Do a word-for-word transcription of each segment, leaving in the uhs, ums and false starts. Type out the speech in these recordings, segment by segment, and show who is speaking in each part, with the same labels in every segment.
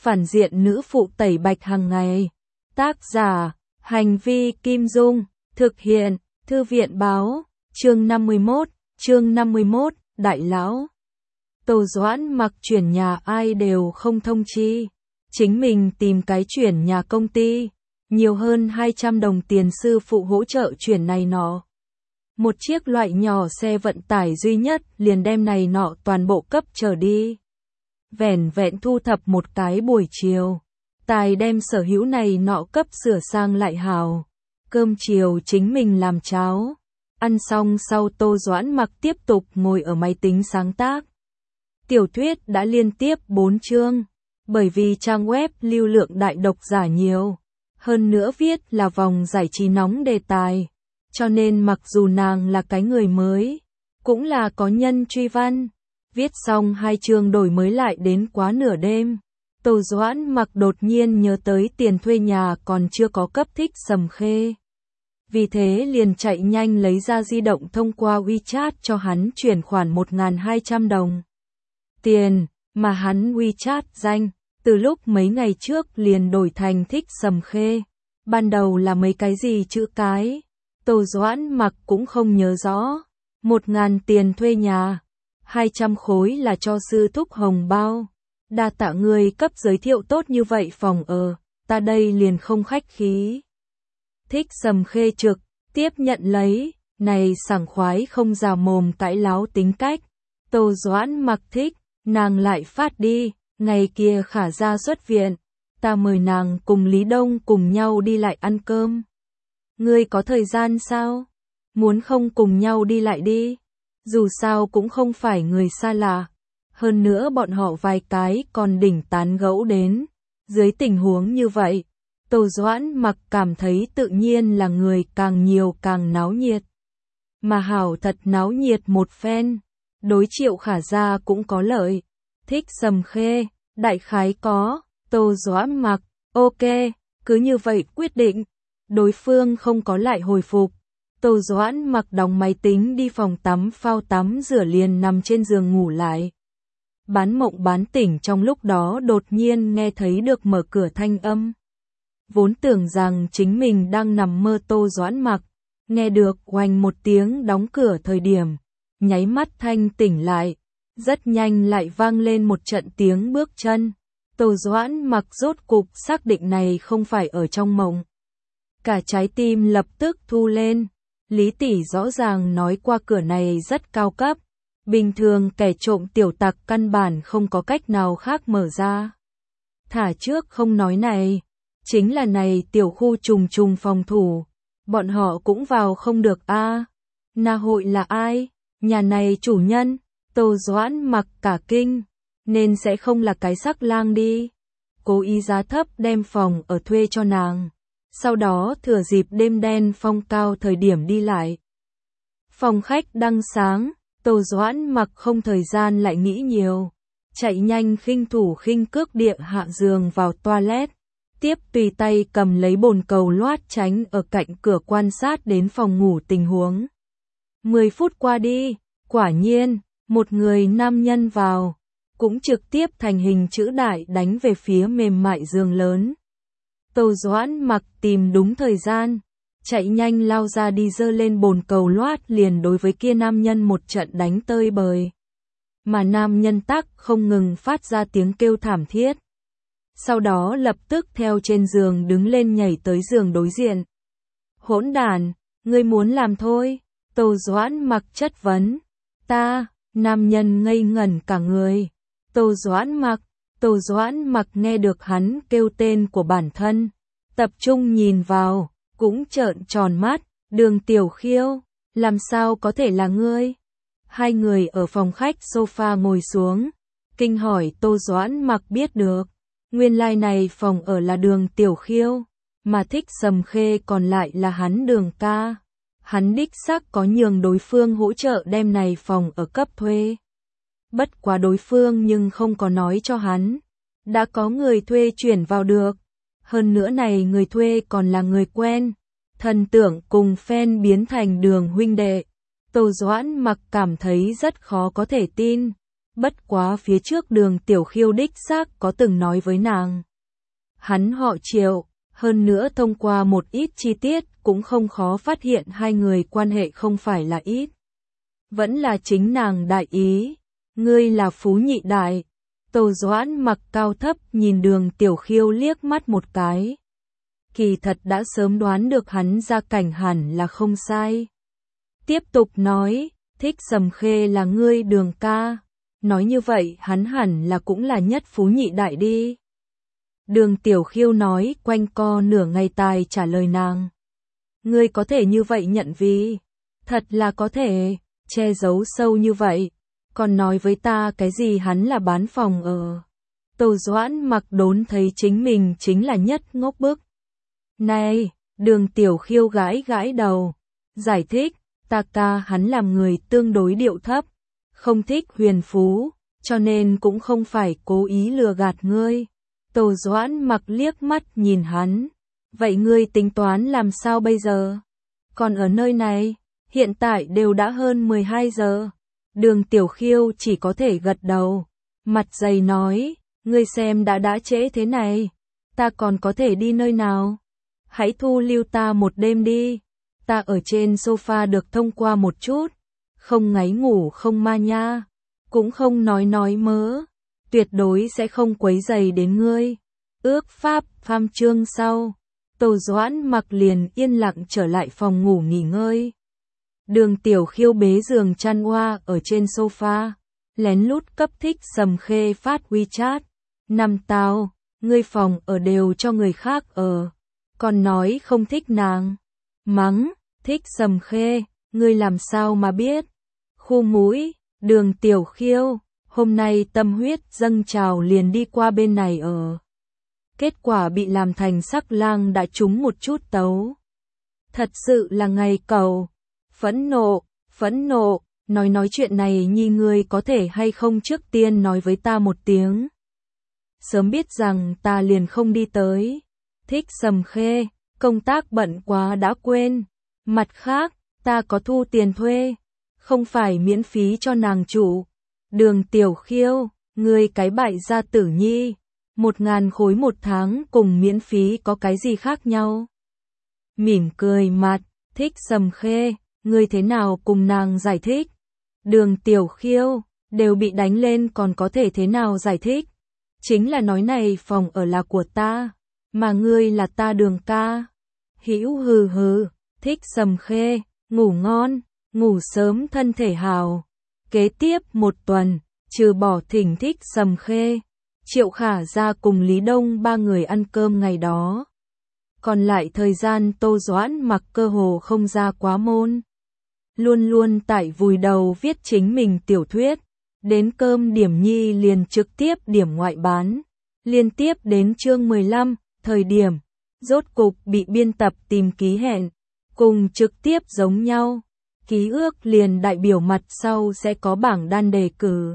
Speaker 1: phản diện nữ phụ tẩy bạch hàng ngày. Tác giả, Hành vi Kim Dung, thực hiện, Thư viện báo, chương năm mươi mốt, chương năm mươi mốt, Đại Lão. Tô Doãn Mặc chuyển nhà ai đều không thông chi. Chính mình tìm cái chuyển nhà công ty, nhiều hơn hai trăm đồng tiền sư phụ hỗ trợ chuyển này nọ. Một chiếc loại nhỏ xe vận tải duy nhất liền đem này nọ toàn bộ cấp trở đi. Vẻn vẹn thu thập một cái buổi chiều, tài đem sở hữu này nọ cấp sửa sang lại hào. Cơm chiều chính mình làm cháo. Ăn xong sau Tô Doãn Mặc tiếp tục ngồi ở máy tính sáng tác. Tiểu thuyết đã liên tiếp bốn chương, bởi vì trang web lưu lượng đại độc giả nhiều. Hơn nữa viết là vòng giải trí nóng đề tài. Cho nên mặc dù nàng là cái người mới, cũng là có nhân truy văn. Viết xong hai chương đổi mới lại đến quá nửa đêm. Tô Doãn Mặc đột nhiên nhớ tới tiền thuê nhà còn chưa có cấp Thích Sầm Khê. Vì thế liền chạy nhanh lấy ra di động thông qua WeChat cho hắn chuyển khoản một nghìn hai trăm đồng. Tiền mà hắn WeChat danh, từ lúc mấy ngày trước liền đổi thành Thích Sầm Khê. Ban đầu là mấy cái gì chữ cái, Tô Doãn Mặc cũng không nhớ rõ. Một ngàn tiền thuê nhà, hai trăm khối là cho sư thúc hồng bao. Đa tạ người cấp giới thiệu tốt như vậy phòng ở, ta đây liền không khách khí. Thích Sầm Khê trực tiếp nhận lấy, này sảng khoái không già mồm cãi láo tính cách. Tô Doãn Mặc thích, nàng lại phát đi, ngày kia Khả ra xuất viện, ta mời nàng cùng Lý Đông cùng nhau đi lại ăn cơm. Ngươi có thời gian sao? Muốn không cùng nhau đi lại đi, dù sao cũng không phải người xa lạ. Hơn nữa bọn họ vài cái còn đỉnh tán gẫu đến. Dưới tình huống như vậy, Tô Doãn Mặc cảm thấy tự nhiên là người càng nhiều càng náo nhiệt. Mà hảo thật náo nhiệt một phen, đối Triệu Khả gia cũng có lợi. Thích Sầm Khê, đại khái có, Tô Doãn Mặc, ok, cứ như vậy quyết định. Đối phương không có lại hồi phục. Tô Doãn Mặc đóng máy tính đi phòng tắm phao tắm rửa liền nằm trên giường ngủ lại. Bán mộng bán tỉnh trong lúc đó đột nhiên nghe thấy được mở cửa thanh âm. Vốn tưởng rằng chính mình đang nằm mơ Tô Doãn Mặc, nghe được oanh một tiếng đóng cửa thời điểm, nháy mắt thanh tỉnh lại, rất nhanh lại vang lên một trận tiếng bước chân. Tô Doãn Mặc rốt cục xác định này không phải ở trong mộng. Cả trái tim lập tức thu lên, Lý tỷ rõ ràng nói qua cửa này rất cao cấp. Bình thường kẻ trộm tiểu tặc căn bản không có cách nào khác mở ra. Thả trước không nói này, chính là này tiểu khu trùng trùng phòng thủ, bọn họ cũng vào không được a. À, Na Hội là ai? Nhà này chủ nhân? Tô Doãn Mặc cả kinh, nên sẽ không là cái sắc lang đi. Cố ý giá thấp đem phòng ở thuê cho nàng, sau đó thừa dịp đêm đen phong cao thời điểm đi lại. Phòng khách đăng sáng. Tô Doãn Mặc không thời gian lại nghĩ nhiều, chạy nhanh khinh thủ khinh cước địa hạ giường vào toilet, tiếp tùy tay cầm lấy bồn cầu loát tránh ở cạnh cửa quan sát đến phòng ngủ tình huống. Mười phút qua đi, quả nhiên, một người nam nhân vào, cũng trực tiếp thành hình chữ đại đánh về phía mềm mại giường lớn. Tô Doãn Mặc tìm đúng thời gian, chạy nhanh lao ra đi dơ lên bồn cầu loát liền đối với kia nam nhân một trận đánh tơi bời. Mà nam nhân tắc không ngừng phát ra tiếng kêu thảm thiết. Sau đó lập tức theo trên giường đứng lên nhảy tới giường đối diện. Hỗn đản, ngươi muốn làm thôi? Tô Doãn Mặc chất vấn. Ta, nam nhân ngây ngẩn cả người. Tô Doãn Mặc, Tô Doãn Mặc nghe được hắn kêu tên của bản thân, tập trung nhìn vào. Cũng trợn tròn mắt, Đường Tiểu Khiêu, làm sao có thể là ngươi? Hai người ở phòng khách sofa ngồi xuống, kinh hỏi Tô Doãn Mặc biết được. Nguyên lai like này phòng ở là Đường Tiểu Khiêu, mà Thích Sầm Khê còn lại là hắn Đường ca. Hắn đích xác có nhường đối phương hỗ trợ đem này phòng ở cấp thuê. Bất quá đối phương nhưng không có nói cho hắn. Đã có người thuê chuyển vào được. Hơn nữa này người thuê còn là người quen, thần tưởng cùng fan biến thành Đường huynh đệ. Tô Doãn Mặc cảm thấy rất khó có thể tin, Bất quá phía trước Đường Tiểu Khiêu đích xác có từng nói với nàng. Hắn họ Triệu, hơn nữa thông qua một ít chi tiết cũng không khó phát hiện hai người quan hệ không phải là ít. Vẫn là chính nàng đại ý, ngươi là Phú Nhị Đại. Tô Doãn Mặc cao thấp nhìn Đường Tiểu Khiêu liếc mắt một cái. Kỳ thật đã sớm đoán được hắn gia cảnh hẳn là không sai. Tiếp tục nói, Thích Sầm Khê là ngươi Đường ca. Nói như vậy hắn hẳn là cũng là nhất Phú Nhị Đại đi. Đường Tiểu Khiêu nói quanh co nửa ngày tài trả lời nàng. Ngươi có thể như vậy nhận vì. Thật là có thể, che giấu sâu như vậy. Còn nói với ta cái gì hắn là bán phòng ở. Tô Doãn Mặc đốn thấy chính mình chính là nhất ngốc bức. Này, Đường Tiểu Khiêu gãi gãi đầu. Giải thích, ta ca hắn làm người tương đối điệu thấp. Không thích huyền phú, cho nên cũng không phải cố ý lừa gạt ngươi. Tô Doãn Mặc liếc mắt nhìn hắn. Vậy ngươi tính toán làm sao bây giờ? Còn ở nơi này, hiện tại đều đã hơn mười hai giờ. Đường Tiểu Khiêu chỉ có thể gật đầu. Mặt dày nói, ngươi xem đã đã trễ thế này. Ta còn có thể đi nơi nào? Hãy thu lưu ta một đêm đi. Ta ở trên sofa được thông qua một chút. Không ngáy ngủ không ma nha. Cũng không nói nói mớ. Tuyệt đối sẽ không quấy rầy đến ngươi. Ước pháp pham trương sau. Tô Doãn Mặc liền yên lặng trở lại phòng ngủ nghỉ ngơi. Đường Tiểu Khiêu bế giường chăn oa ở trên sofa. Lén lút cấp Thích Sầm Khê phát WeChat. Năm tao, ngươi phòng ở đều cho người khác ở. Còn nói không thích nàng. Mắng, Thích Sầm Khê, ngươi làm sao mà biết. Khu mũi, Đường Tiểu Khiêu, hôm nay tâm huyết dâng trào liền đi qua bên này ở. Kết quả bị làm thành sắc lang đã trúng một chút tấu. Thật sự là ngày cầu. Phẫn nộ, phẫn nộ, nói nói chuyện này nhi ngươi có thể hay không trước tiên nói với ta một tiếng. Sớm biết rằng ta liền không đi tới. Thích Sầm Khê, công tác bận quá đã quên. Mặt khác, ta có thu tiền thuê. Không phải miễn phí cho nàng chủ. Đường Tiểu Khiêu, ngươi cái bại gia tử nhi. Một ngàn khối một tháng cùng miễn phí có cái gì khác nhau? Mỉm cười mặt, Thích Sầm Khê, ngươi thế nào cùng nàng giải thích? Đường Tiểu Khiêu, đều bị đánh lên còn có thể thế nào giải thích? Chính là nói này phòng ở là của ta, mà ngươi là ta Đường ca. Hữu hừ hừ, Thích Sầm Khê, ngủ ngon, ngủ sớm thân thể hào. Kế tiếp một tuần, trừ bỏ thỉnh Thích Sầm Khê, Triệu Khả ra cùng Lý Đông ba người ăn cơm ngày đó. Còn lại thời gian Tô Doãn Mặc cơ hồ không ra quá môn. Luôn luôn tại vùi đầu viết chính mình tiểu thuyết. Đến cơm điểm nhi liền trực tiếp điểm ngoại bán. Liên tiếp đến chương mười lăm, thời điểm, rốt cục bị biên tập tìm ký hẹn. Cùng trực tiếp giống nhau. Ký ước liền đại biểu mặt sau sẽ có bảng đan đề cử.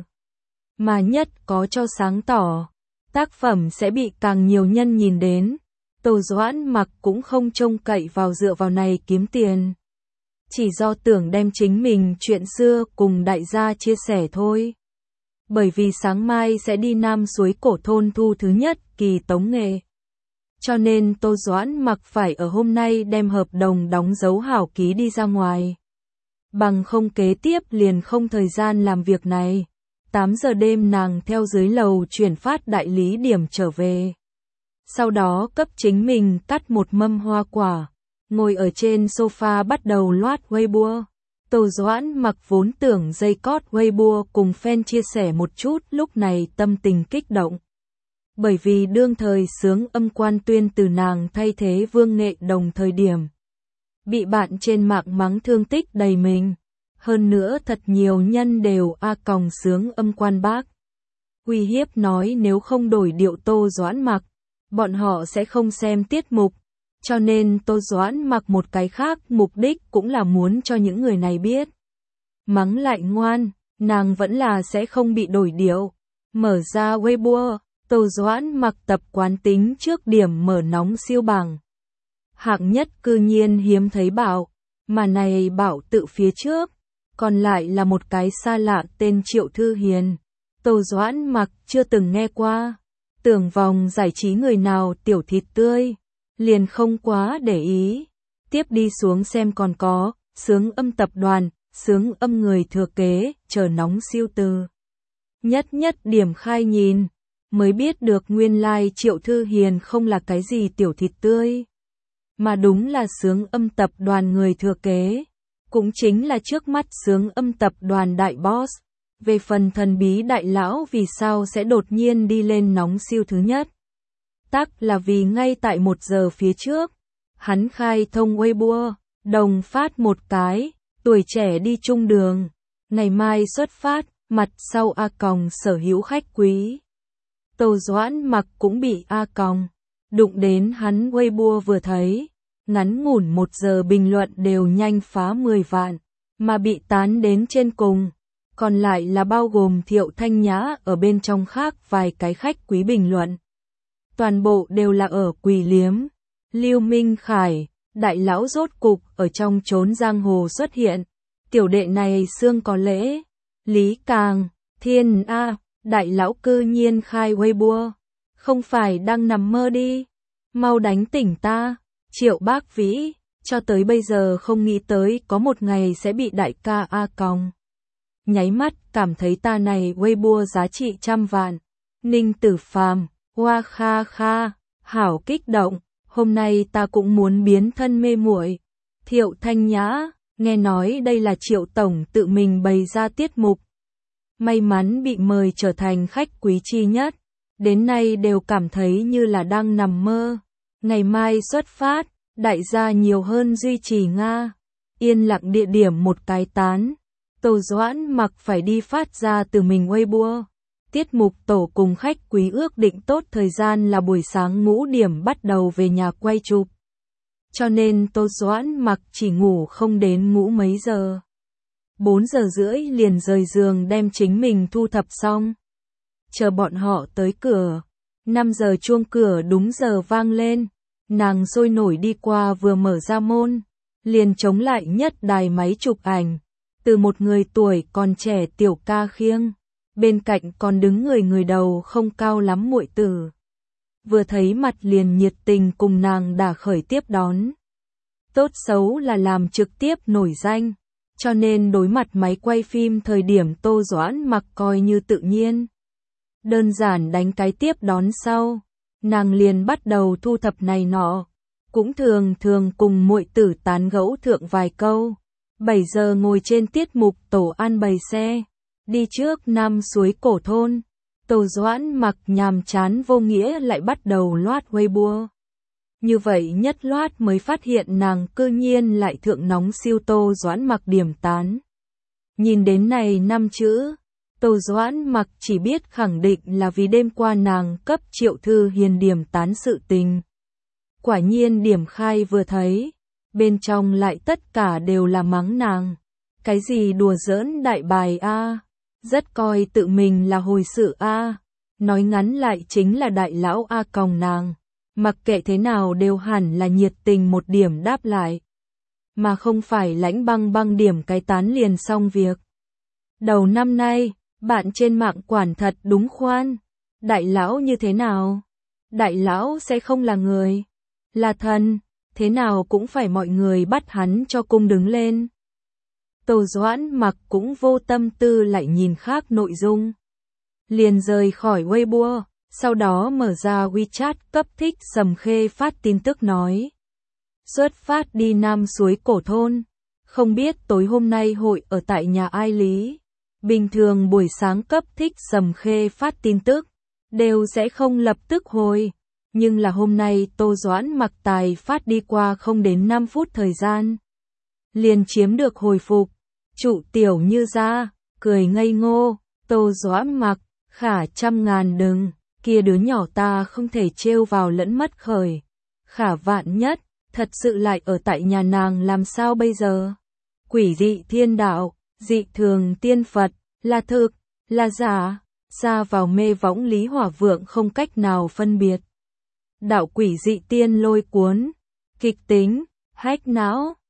Speaker 1: Mà nhất có cho sáng tỏ. Tác phẩm sẽ bị càng nhiều nhân nhìn đến. Tô Doãn Mặc cũng không trông cậy vào dựa vào này kiếm tiền. Chỉ do tưởng đem chính mình chuyện xưa cùng đại gia chia sẻ thôi. Bởi vì sáng mai sẽ đi Nam Suối Cổ thôn thu thứ nhất kỳ tống nghệ. Cho nên Tô Doãn Mặc phải ở hôm nay đem hợp đồng đóng dấu hảo ký đi ra ngoài. Bằng không kế tiếp liền không thời gian làm việc này. tám giờ đêm nàng theo dưới lầu chuyển phát đại lý điểm trở về. Sau đó cấp chính mình cắt một mâm hoa quả. Ngồi ở trên sofa bắt đầu loát Weibo. Tô Doãn Mặc vốn tưởng dây cót Weibo cùng fan chia sẻ một chút lúc này tâm tình kích động. Bởi vì đương thời sướng âm quan tuyên từ nàng thay thế Vương Nghệ Đồng thời điểm. Bị bạn trên mạng mắng thương tích đầy mình. Hơn nữa thật nhiều nhân đều a còng sướng âm quan bác. Uy hiếp nói nếu không đổi điệu Tô Doãn Mặc, bọn họ sẽ không xem tiết mục. Cho nên Tô Doãn Mặc một cái khác mục đích cũng là muốn cho những người này biết. Mắng lại ngoan, nàng vẫn là sẽ không bị đổi điệu. Mở ra Weibo, Tô Doãn Mặc tập quán tính trước điểm mở nóng siêu bảng. Hạng nhất cư nhiên hiếm thấy bảo, mà này bảo tự phía trước. Còn lại là một cái xa lạ tên Triệu Thư Hiền. Tô Doãn Mặc chưa từng nghe qua. Tưởng vòng giải trí người nào tiểu thịt tươi, liền không quá để ý. Tiếp đi xuống xem còn có, Sướng Âm tập đoàn, Sướng Âm người thừa kế, chờ nóng siêu từ. Nhất nhất điểm khai nhìn, mới biết được nguyên lai Triệu Thư Hiền không là cái gì tiểu thịt tươi, mà đúng là Sướng Âm tập đoàn người thừa kế, cũng chính là trước mắt Sướng Âm tập đoàn đại boss. Về phần thần bí đại lão vì sao sẽ đột nhiên đi lên nóng siêu thứ nhất, tắc là vì ngay tại một giờ phía trước, hắn khai thông Weibo, đồng phát một cái, tuổi trẻ đi chung đường, ngày mai xuất phát, mặt sau A Còng sở hữu khách quý. Tô Doãn Mặc cũng bị A Còng đụng đến hắn Weibo vừa thấy, ngắn ngủn một giờ bình luận đều nhanh phá mười vạn, mà bị tán đến trên cùng. Còn lại là bao gồm Thiệu Thanh Nhã ở bên trong khác vài cái khách quý bình luận. Toàn bộ đều là ở Quỳ Liếm. Lưu Minh Khải, đại lão rốt cục ở trong chốn giang hồ xuất hiện. Tiểu đệ này xương có lễ. Lý Càng, Thiên A, đại lão cư nhiên khai Weibo. Không phải đang nằm mơ đi. Mau đánh tỉnh ta. Triệu Bác Vĩ, cho tới bây giờ không nghĩ tới có một ngày sẽ bị đại ca A Còng nháy mắt cảm thấy ta này Weibo giá trị trăm vạn. Ninh Tử Phàm, hoa kha kha, hảo kích động, hôm nay ta cũng muốn biến thân mê muội. Thiệu Thanh Nhã, nghe nói đây là Triệu tổng tự mình bày ra tiết mục. May mắn bị mời trở thành khách quý chi nhất, đến nay đều cảm thấy như là đang nằm mơ. Ngày mai xuất phát, đại gia nhiều hơn duy trì Nga. Yên lặng địa điểm một cái tán. Tô Doãn Mặc phải đi phát ra từ mình Weibo. Tiết mục tổ cùng khách quý ước định tốt thời gian là buổi sáng ngũ điểm bắt đầu về nhà quay chụp. Cho nên Tô Doãn Mặc chỉ ngủ không đến ngủ mấy giờ. bốn giờ rưỡi liền rời giường đem chính mình thu thập xong. Chờ bọn họ tới cửa. năm giờ chuông cửa đúng giờ vang lên. Nàng sôi nổi đi qua vừa mở ra môn. Liền chống lại nhất đài máy chụp ảnh. Từ một người tuổi còn trẻ tiểu ca khiêng, bên cạnh còn đứng người người đầu không cao lắm muội tử. Vừa thấy mặt liền nhiệt tình cùng nàng đả khởi tiếp đón. Tốt xấu là làm trực tiếp nổi danh, cho nên đối mặt máy quay phim thời điểm Tô Doãn Mặc coi như tự nhiên. Đơn giản đánh cái tiếp đón sau, nàng liền bắt đầu thu thập này nọ, cũng thường thường cùng muội tử tán gẫu thượng vài câu. bảy giờ ngồi trên tiết mục tổ an bày xe, đi trước Nam Suối Cổ Thôn. Tô Doãn Mặc nhàm chán vô nghĩa lại bắt đầu loát Weibo. Như vậy nhất loát mới phát hiện nàng cư nhiên lại thượng nóng siêu Tô Doãn Mặc điểm tán. Nhìn đến này năm chữ, Tô Doãn Mặc chỉ biết khẳng định là vì đêm qua nàng cấp Triệu Thư Hiền điểm tán sự tình. Quả nhiên điểm khai vừa thấy, bên trong lại tất cả đều là mắng nàng. Cái gì đùa giỡn đại bài a, rất coi tự mình là hồi sự a, nói ngắn lại chính là đại lão A Còng nàng, mặc kệ thế nào đều hẳn là nhiệt tình một điểm đáp lại, mà không phải lãnh băng băng điểm cái tán liền xong việc. Đầu năm nay, bạn trên mạng quản thật đúng khoan, đại lão như thế nào? Đại lão sẽ không là người, là thần. Thế nào cũng phải mọi người bắt hắn cho cung đứng lên. Tô Doãn Mặc cũng vô tâm tư lại nhìn khác nội dung. Liền rời khỏi Weibo, sau đó mở ra WeChat cấp Thích Sầm Khê phát tin tức nói. Xuất phát đi Nam Suối Cổ Thôn, không biết tối hôm nay hội ở tại nhà ai lý. Bình thường buổi sáng cấp Thích Sầm Khê phát tin tức, đều sẽ không lập tức hồi. Nhưng là hôm nay Tô Doãn Mặc tài phát đi qua không đến năm phút thời gian. Liền chiếm được hồi phục. Trụ tiểu như ra, cười ngây ngô, Tô Doãn Mặc, khả trăm ngàn đừng, kia đứa nhỏ ta không thể trêu vào lẫn mất khởi. Khả vạn nhất, thật sự lại ở tại nhà nàng làm sao bây giờ? Quỷ dị thiên đạo, dị thường tiên Phật, là thực, là giả, xa vào mê võng Lý Hỏa Vượng không cách nào phân biệt. Đạo quỷ dị tiên lôi cuốn, kịch tính, hách não.